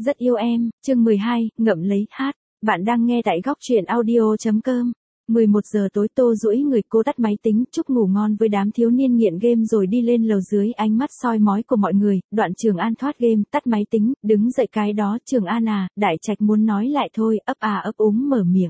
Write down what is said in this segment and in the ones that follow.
Rất yêu em, chương 12, ngậm lấy hát. Bạn đang nghe tại góc truyện audio.com. 11 giờ tối Tô duỗi người cô tắt máy tính, chúc ngủ ngon với đám thiếu niên nghiện game rồi đi lên lầu dưới ánh mắt soi mói của mọi người. Đoạn Trường An thoát game, tắt máy tính, đứng dậy cái đó. Trường An à, Đại Trạch muốn nói lại thôi, ấp à ấp úng mở miệng.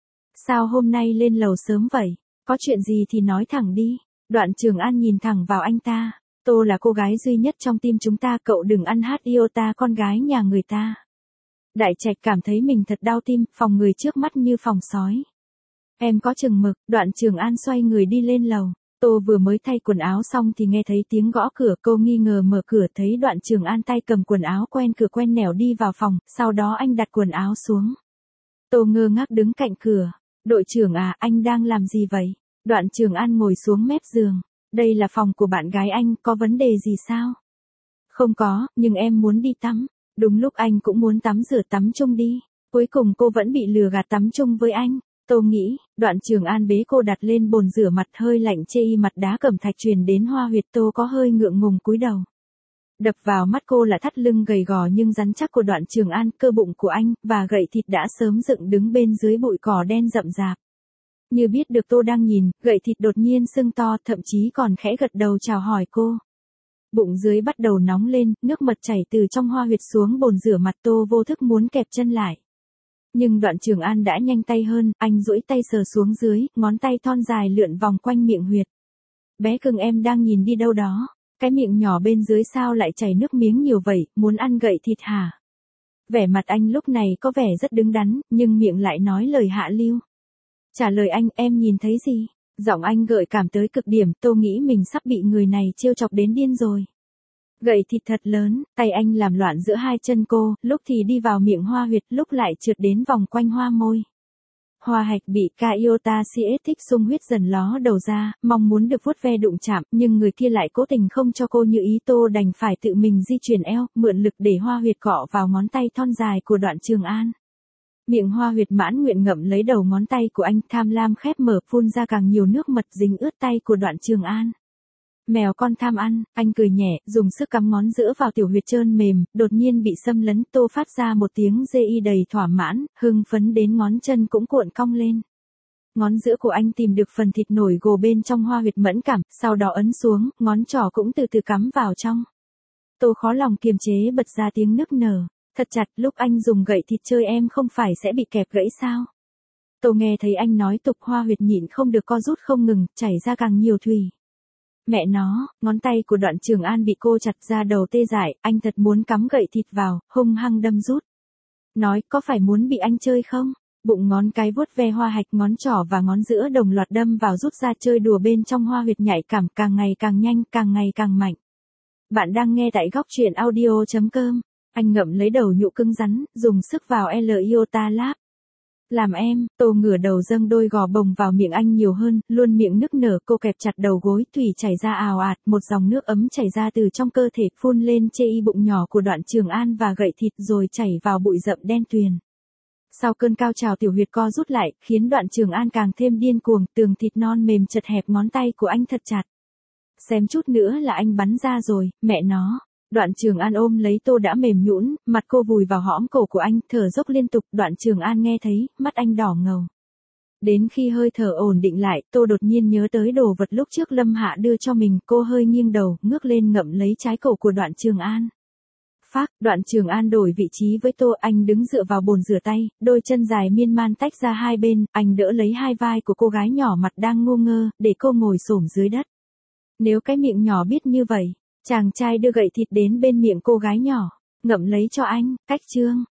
Sao hôm nay lên lầu sớm vậy? Có chuyện gì thì nói thẳng đi. Đoạn Trường An nhìn thẳng vào anh ta. Tô là cô gái duy nhất trong tim chúng ta, cậu đừng ăn hát iota con gái nhà người ta. Đại Trạch cảm thấy mình thật đau tim, phòng người trước mắt như phòng sói. Em có chừng mực. Đoạn Trường An xoay người đi lên lầu. Tô vừa mới thay quần áo xong thì nghe thấy tiếng gõ cửa, cô nghi ngờ mở cửa thấy Đoạn Trường An tay cầm quần áo quen cửa quen nẻo đi vào phòng, sau đó anh đặt quần áo xuống. Tô ngơ ngác đứng cạnh cửa. Đội trưởng à, anh đang làm gì vậy? Đoạn Trường An ngồi xuống mép giường. Đây là phòng của bạn gái anh, có vấn đề gì sao? Không có, nhưng em muốn đi tắm. Đúng lúc anh cũng muốn tắm rửa tắm chung đi. Cuối cùng cô vẫn bị lừa gạt tắm chung với anh. Tô nghĩ. Đoạn Trường An bế cô đặt lên bồn rửa mặt, hơi lạnh chê y mặt đá cẩm thạch truyền đến hoa huyệt. Tô có hơi ngượng ngùng cúi đầu. Đập vào mắt cô là thắt lưng gầy gò nhưng rắn chắc của Đoạn Trường An, cơ bụng của anh, và gậy thịt đã sớm dựng đứng bên dưới bụi cỏ đen rậm rạp. Như biết được Tô đang nhìn, gậy thịt đột nhiên sưng to, thậm chí còn khẽ gật đầu chào hỏi cô. Bụng dưới bắt đầu nóng lên, nước mật chảy từ trong hoa huyệt xuống bồn rửa mặt. Tô vô thức muốn kẹp chân lại. Nhưng Đoạn Trường An đã nhanh tay hơn, anh duỗi tay sờ xuống dưới, ngón tay thon dài lượn vòng quanh miệng huyệt. Bé cưng em đang nhìn đi đâu đó? Cái miệng nhỏ bên dưới sao lại chảy nước miếng nhiều vậy, muốn ăn gậy thịt hả? Vẻ mặt anh lúc này có vẻ rất đứng đắn, nhưng miệng lại nói lời hạ lưu. Trả lời anh, em nhìn thấy gì? Giọng anh gợi cảm tới cực điểm. Tô nghĩ mình sắp bị người này trêu chọc đến điên rồi. Gậy thịt thật lớn, tay anh làm loạn giữa hai chân cô, lúc thì đi vào miệng hoa huyệt, lúc lại trượt đến vòng quanh hoa môi. Hoa hạch bị iota thích xung huyết dần ló đầu ra, mong muốn được vuốt ve đụng chạm, nhưng người kia lại cố tình không cho cô như ý. Tô đành phải tự mình di chuyển eo, mượn lực để hoa huyệt cọ vào ngón tay thon dài của Đoạn Trường An. Miệng hoa huyệt mãn nguyện ngậm lấy đầu ngón tay của anh, tham lam khép mở, phun ra càng nhiều nước mật dính ướt tay của Đoạn Trường An. Mèo con tham ăn, anh cười nhẹ, dùng sức cắm ngón giữa vào tiểu huyệt trơn mềm, đột nhiên bị xâm lấn. Tô phát ra một tiếng dê y đầy thỏa mãn, hưng phấn đến ngón chân cũng cuộn cong lên. Ngón giữa của anh tìm được phần thịt nổi gồ bên trong hoa huyệt mẫn cảm, sau đó ấn xuống, ngón trỏ cũng từ từ cắm vào trong. Tô khó lòng kiềm chế bật ra tiếng nức nở. Thật chặt, lúc anh dùng gậy thịt chơi em không phải sẽ bị kẹp gãy sao? Tô nghe thấy anh nói tục, hoa huyệt nhịn không được co rút không ngừng, chảy ra càng nhiều thủy. Mẹ nó, ngón tay của Đoạn Trường An bị cô chặt ra đầu tê dại, anh thật muốn cắm gậy thịt vào, hung hăng đâm rút. Nói, có phải muốn bị anh chơi không? Bụng ngón cái vuốt ve hoa hạch, ngón trỏ và ngón giữa đồng loạt đâm vào rút ra, chơi đùa bên trong hoa huyệt nhạy cảm, càng ngày càng nhanh, càng ngày càng mạnh. Bạn đang nghe tại góc truyện audio.com. Anh ngậm lấy đầu nhũ cứng rắn, dùng sức vào iota láp. Làm em. Tô ngửa đầu dâng đôi gò bồng vào miệng anh nhiều hơn, luôn miệng nức nở. Cô kẹp chặt đầu gối, thủy chảy ra ào ạt, một dòng nước ấm chảy ra từ trong cơ thể, phun lên chê y bụng nhỏ của Đoạn Trường An và gậy thịt rồi chảy vào bụi rậm đen tuyền. Sau cơn cao trào tiểu huyệt co rút lại, khiến Đoạn Trường An càng thêm điên cuồng, tường thịt non mềm chật hẹp ngón tay của anh thật chặt. Xém chút nữa là anh bắn ra rồi, mẹ nó. Đoạn Trường An ôm lấy Tô đã mềm nhũn, mặt cô vùi vào hõm cổ của anh, thở dốc liên tục. Đoạn Trường An nghe thấy, mắt anh đỏ ngầu. Đến khi hơi thở ổn định lại, Tô đột nhiên nhớ tới đồ vật lúc trước Lâm Hạ đưa cho mình, cô hơi nghiêng đầu, ngước lên ngậm lấy trái cổ của Đoạn Trường An. Phác, Đoạn Trường An đổi vị trí với Tô, anh đứng dựa vào bồn rửa tay, đôi chân dài miên man tách ra hai bên, anh đỡ lấy hai vai của cô gái nhỏ mặt đang ngu ngơ, để cô ngồi xổm dưới đất. Nếu cái miệng nhỏ biết như vậy. Chàng trai đưa gậy thịt đến bên miệng cô gái nhỏ, ngậm lấy cho anh, cách chương.